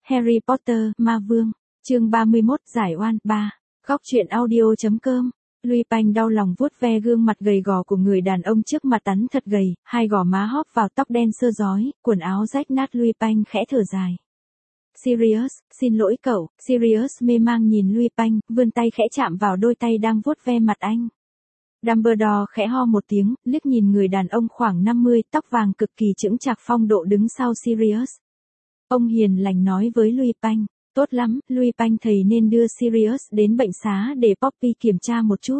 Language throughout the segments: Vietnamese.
Harry Potter, Ma Vương, chương 31, Giải oan, 3. Góc truyện audio.com. Louis Panh đau lòng vuốt ve gương mặt gầy gò của người đàn ông trước mặt tắn thật gầy, hai gò má hóp vào tóc đen sơ rói, quần áo rách nát. Louis Panh khẽ thở dài. Sirius, xin lỗi cậu. Sirius mê mang nhìn Louis Panh, vươn tay khẽ chạm vào đôi tay đang vuốt ve mặt anh. Dumbledore khẽ ho một tiếng, liếc nhìn người đàn ông khoảng 50, tóc vàng cực kỳ chững chạc phong độ đứng sau Sirius. Ông hiền lành nói với Louis Panh, tốt lắm, Louis Panh thầy nên đưa Sirius đến bệnh xá để Poppy kiểm tra một chút.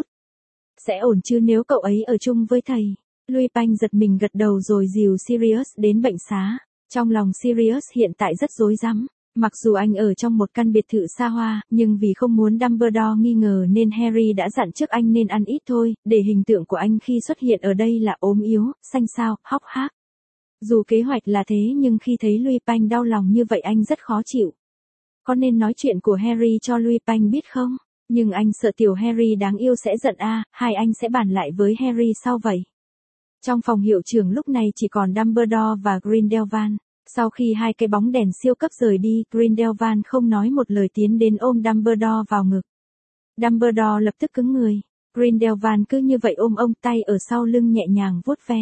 Sẽ ổn chứ nếu cậu ấy ở chung với thầy. Louis Panh giật mình gật đầu rồi dìu Sirius đến bệnh xá. Trong lòng Sirius hiện tại rất rối rắm. Mặc dù anh ở trong một căn biệt thự xa hoa, nhưng vì không muốn Dumbledore nghi ngờ nên Harry đã dặn trước anh nên ăn ít thôi, để hình tượng của anh khi xuất hiện ở đây là ốm yếu, xanh xao, hốc hác. Dù kế hoạch là thế nhưng khi thấy Louis Panh đau lòng như vậy anh rất khó chịu. Có nên nói chuyện của Harry cho Louis Panh biết không? Nhưng anh sợ tiểu Harry đáng yêu sẽ giận hai anh sẽ bàn lại với Harry sau vậy. Trong phòng hiệu trưởng lúc này chỉ còn Dumbledore và Grindelwald. Sau khi hai cái bóng đèn siêu cấp rời đi, Grindelwald không nói một lời tiến đến ôm Dumbledore vào ngực. Dumbledore lập tức cứng người. Grindelwald cứ như vậy ôm ông, tay ở sau lưng nhẹ nhàng vuốt ve.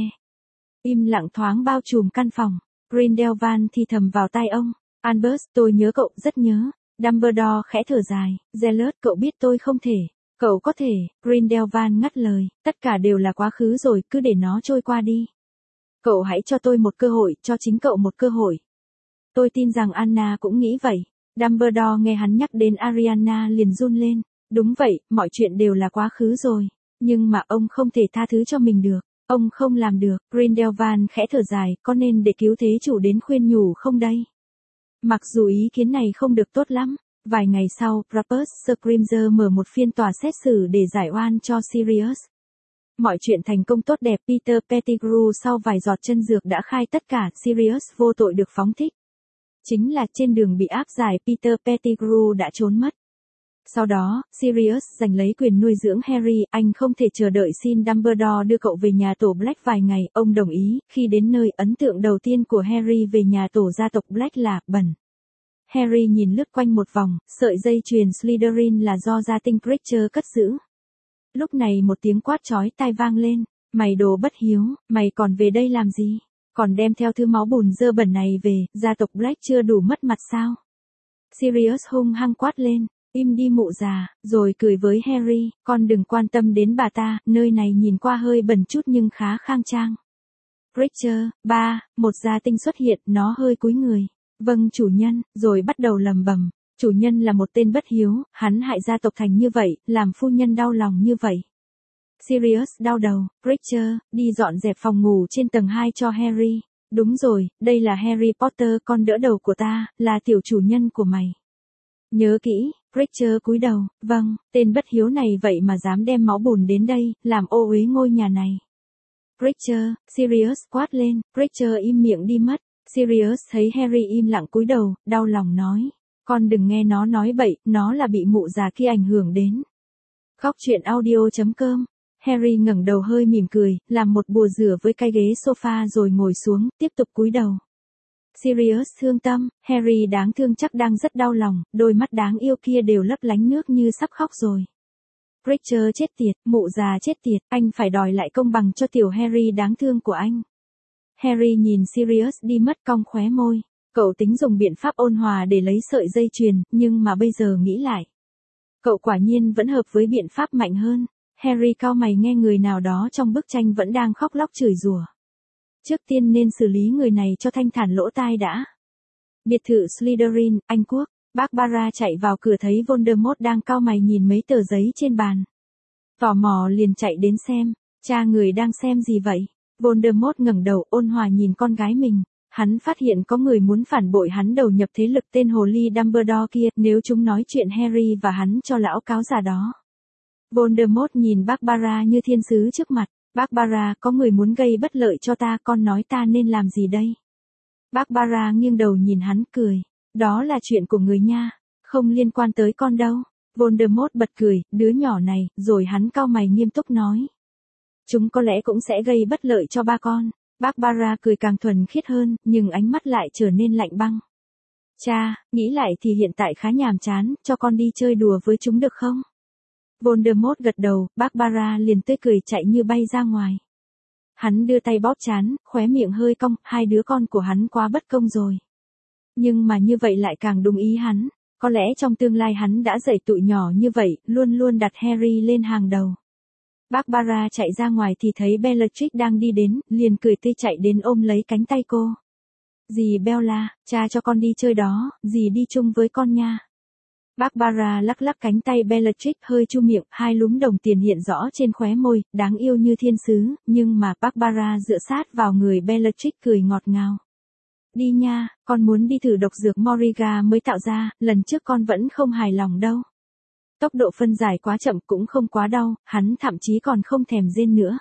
Im lặng thoáng bao trùm căn phòng. Grindelwald thì thầm vào tai ông. Albus, tôi nhớ cậu, rất nhớ. Dumbledore khẽ thở dài. Zealous, cậu biết tôi không thể. Cậu có thể. Grindelwald ngắt lời. Tất cả đều là quá khứ rồi, cứ để nó trôi qua đi. Cậu hãy cho tôi một cơ hội, cho chính cậu một cơ hội. Tôi tin rằng Anna cũng nghĩ vậy. Dumbledore nghe hắn nhắc đến Ariana liền run lên. Đúng vậy, mọi chuyện đều là quá khứ rồi. Nhưng mà ông không thể tha thứ cho mình được. Ông không làm được. Grindelwald khẽ thở dài, có nên để cứu thế chủ đến khuyên nhủ không đây? Mặc dù ý kiến này không được tốt lắm. Vài ngày sau, Rupert Scrimger mở một phiên tòa xét xử để giải oan cho Sirius. Mọi chuyện thành công tốt đẹp. Peter Pettigrew sau vài giọt chân dược đã khai tất cả. Sirius vô tội được phóng thích. Chính là trên đường bị áp giải Peter Pettigrew đã trốn mất. Sau đó, Sirius giành lấy quyền nuôi dưỡng Harry. Anh không thể chờ đợi xin Dumbledore đưa cậu về nhà tổ Black vài ngày. Ông đồng ý. Khi đến nơi, ấn tượng đầu tiên của Harry về nhà tổ gia tộc Black là bẩn. Harry nhìn lướt quanh một vòng, sợi dây chuyền Slytherin là do gia tinh Creature cất giữ. Lúc này một tiếng quát chói tai vang lên. Mày đồ bất hiếu, mày còn về đây làm gì? Còn đem theo thứ máu bùn dơ bẩn này về, gia tộc Black chưa đủ mất mặt sao? Sirius hung hăng quát lên. Im đi mụ già, rồi cười với Harry, con đừng quan tâm đến bà ta, nơi này nhìn qua hơi bẩn chút nhưng khá khang trang. Creature, một gia tinh xuất hiện, nó hơi cúi người. Vâng chủ nhân, rồi bắt đầu lầm bầm. Chủ nhân là một tên bất hiếu, hắn hại gia tộc thành như vậy, làm phu nhân đau lòng như vậy. Sirius đau đầu. Creature, đi dọn dẹp phòng ngủ trên tầng 2 cho Harry. Đúng rồi, đây là Harry Potter, con đỡ đầu của ta, là tiểu chủ nhân của mày. Nhớ kỹ. Creature cúi đầu. Vâng, tên bất hiếu này vậy mà dám đem máu bùn đến đây, làm ô uế ngôi nhà này. Creature, Sirius quát lên. Creature im miệng đi mất. Sirius thấy Harry im lặng cúi đầu, đau lòng nói. Con đừng nghe nó nói bậy, nó là bị mụ già kia ảnh hưởng đến. Góc truyện audio.com. Harry ngẩng đầu hơi mỉm cười, làm một bùa rửa với cái ghế sofa rồi ngồi xuống, tiếp tục cúi đầu. Sirius thương tâm, Harry đáng thương chắc đang rất đau lòng, đôi mắt đáng yêu kia đều lấp lánh nước như sắp khóc rồi. Creature chết tiệt, mụ già chết tiệt, anh phải đòi lại công bằng cho tiểu Harry đáng thương của anh. Harry nhìn Sirius đi mất cong khóe môi. Cậu tính dùng biện pháp ôn hòa để lấy sợi dây chuyền, nhưng mà bây giờ nghĩ lại. Cậu quả nhiên vẫn hợp với biện pháp mạnh hơn. Harry cau mày nghe người nào đó trong bức tranh vẫn đang khóc lóc chửi rủa. Trước tiên nên xử lý người này cho thanh thản lỗ tai đã. Biệt thự Slytherin, Anh Quốc. Barbara chạy vào cửa thấy Voldemort đang cau mày nhìn mấy tờ giấy trên bàn. Tò mò liền chạy đến xem. Cha người đang xem gì vậy? Voldemort ngẩng đầu ôn hòa nhìn con gái mình. Hắn phát hiện có người muốn phản bội hắn đầu nhập thế lực tên hồ ly Dumbledore kia, nếu chúng nói chuyện Harry và hắn cho lão cáo già đó. Voldemort nhìn Barbara như thiên sứ trước mặt. Barbara, có người muốn gây bất lợi cho ta, con nói ta nên làm gì đây? Barbara nghiêng đầu nhìn hắn cười. Đó là chuyện của người nha, không liên quan tới con đâu. Voldemort bật cười, đứa nhỏ này, rồi hắn cau mày nghiêm túc nói. Chúng có lẽ cũng sẽ gây bất lợi cho ba con. Barbara cười càng thuần khiết hơn, nhưng ánh mắt lại trở nên lạnh băng. Cha, nghĩ lại thì hiện tại khá nhàm chán, cho con đi chơi đùa với chúng được không? Voldemort gật đầu, Barbara liền tươi cười chạy như bay ra ngoài. Hắn đưa tay bóp trán, khóe miệng hơi cong, hai đứa con của hắn quá bất công rồi. Nhưng mà như vậy lại càng đúng ý hắn, có lẽ trong tương lai hắn đã dạy tụi nhỏ như vậy, luôn luôn đặt Harry lên hàng đầu. Barbara chạy ra ngoài thì thấy Bellatrix đang đi đến, liền cười tươi chạy đến ôm lấy cánh tay cô. Dì Bella, cha cho con đi chơi đó, dì đi chung với con nha. Barbara lắc lắc cánh tay Bellatrix hơi chu miệng, hai lúm đồng tiền hiện rõ trên khóe môi, đáng yêu như thiên sứ, nhưng mà Barbara dựa sát vào người Bellatrix cười ngọt ngào. Đi nha, con muốn đi thử độc dược Moriga mới tạo ra, lần trước con vẫn không hài lòng đâu. Tốc độ phân giải quá chậm cũng không quá đau, hắn thậm chí còn không thèm rên nữa.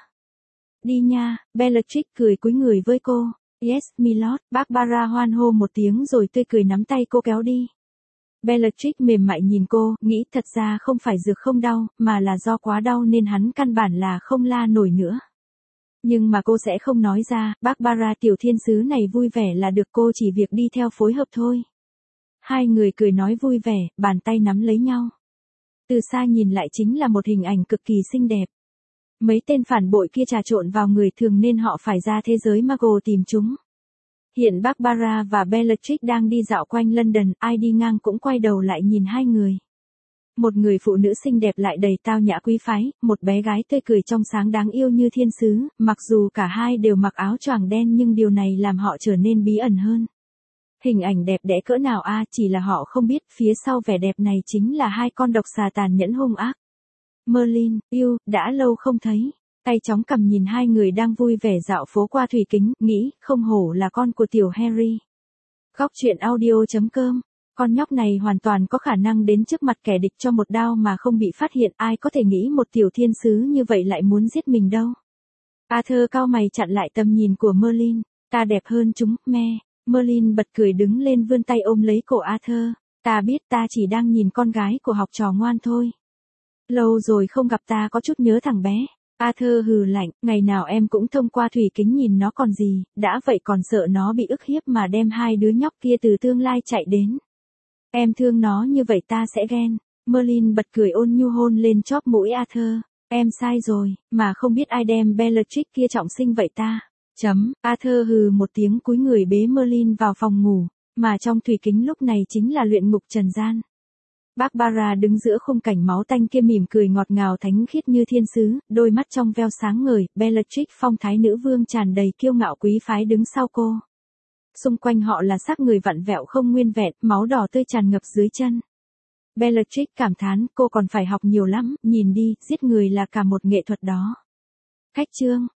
Đi nha, Bellatrix cười cúi người với cô. Yes, milord, Barbara hoan hô một tiếng rồi tươi cười nắm tay cô kéo đi. Bellatrix mềm mại nhìn cô, nghĩ thật ra không phải dược không đau, mà là do quá đau nên hắn căn bản là không la nổi nữa. Nhưng mà cô sẽ không nói ra, Barbara tiểu thiên sứ này vui vẻ là được, cô chỉ việc đi theo phối hợp thôi. Hai người cười nói vui vẻ, bàn tay nắm lấy nhau. Từ xa nhìn lại chính là một hình ảnh cực kỳ xinh đẹp. Mấy tên phản bội kia trà trộn vào người thường nên họ phải ra thế giới Muggle tìm chúng. Hiện Barbara và Bellatrix đang đi dạo quanh London, ai đi ngang cũng quay đầu lại nhìn hai người. Một người phụ nữ xinh đẹp lại đầy tao nhã quý phái, một bé gái tươi cười trong sáng đáng yêu như thiên sứ, mặc dù cả hai đều mặc áo choàng đen nhưng điều này làm họ trở nên bí ẩn hơn. Hình ảnh đẹp đẽ cỡ nào chỉ là họ không biết phía sau vẻ đẹp này chính là hai con độc xà tàn nhẫn hung ác. Merlin, yêu, đã lâu không thấy. Tay chóng cầm nhìn hai người đang vui vẻ dạo phố qua thủy kính, nghĩ, không hổ là con của tiểu Harry. Góc truyện audio.com. Con nhóc này hoàn toàn có khả năng đến trước mặt kẻ địch cho một đao mà không bị phát hiện, ai có thể nghĩ một tiểu thiên sứ như vậy lại muốn giết mình đâu. Arthur cau mày chặn lại tầm nhìn của Merlin, ta đẹp hơn chúng, me. Merlin bật cười đứng lên vươn tay ôm lấy cổ Arthur, ta biết ta chỉ đang nhìn con gái của học trò ngoan thôi. Lâu rồi không gặp ta có chút nhớ thằng bé. Arthur hừ lạnh, ngày nào em cũng thông qua thủy kính nhìn nó còn gì, đã vậy còn sợ nó bị ức hiếp mà đem hai đứa nhóc kia từ tương lai chạy đến. Em thương nó như vậy ta sẽ ghen. Merlin bật cười ôn nhu hôn lên chóp mũi Arthur. Em sai rồi, mà không biết ai đem Bellatrix kia trọng sinh vậy ta. Arthur hừ một tiếng cúi người bế Merlin vào phòng ngủ, mà trong thủy kính lúc này chính là luyện ngục trần gian. Barbara đứng giữa khung cảnh máu tanh kia mỉm cười ngọt ngào thánh khiết như thiên sứ, đôi mắt trong veo sáng ngời, Bellatrix phong thái nữ vương tràn đầy kiêu ngạo quý phái đứng sau cô. Xung quanh họ là xác người vặn vẹo không nguyên vẹn, máu đỏ tươi tràn ngập dưới chân. Bellatrix cảm thán, cô còn phải học nhiều lắm, nhìn đi, giết người là cả một nghệ thuật đó. Khách chương.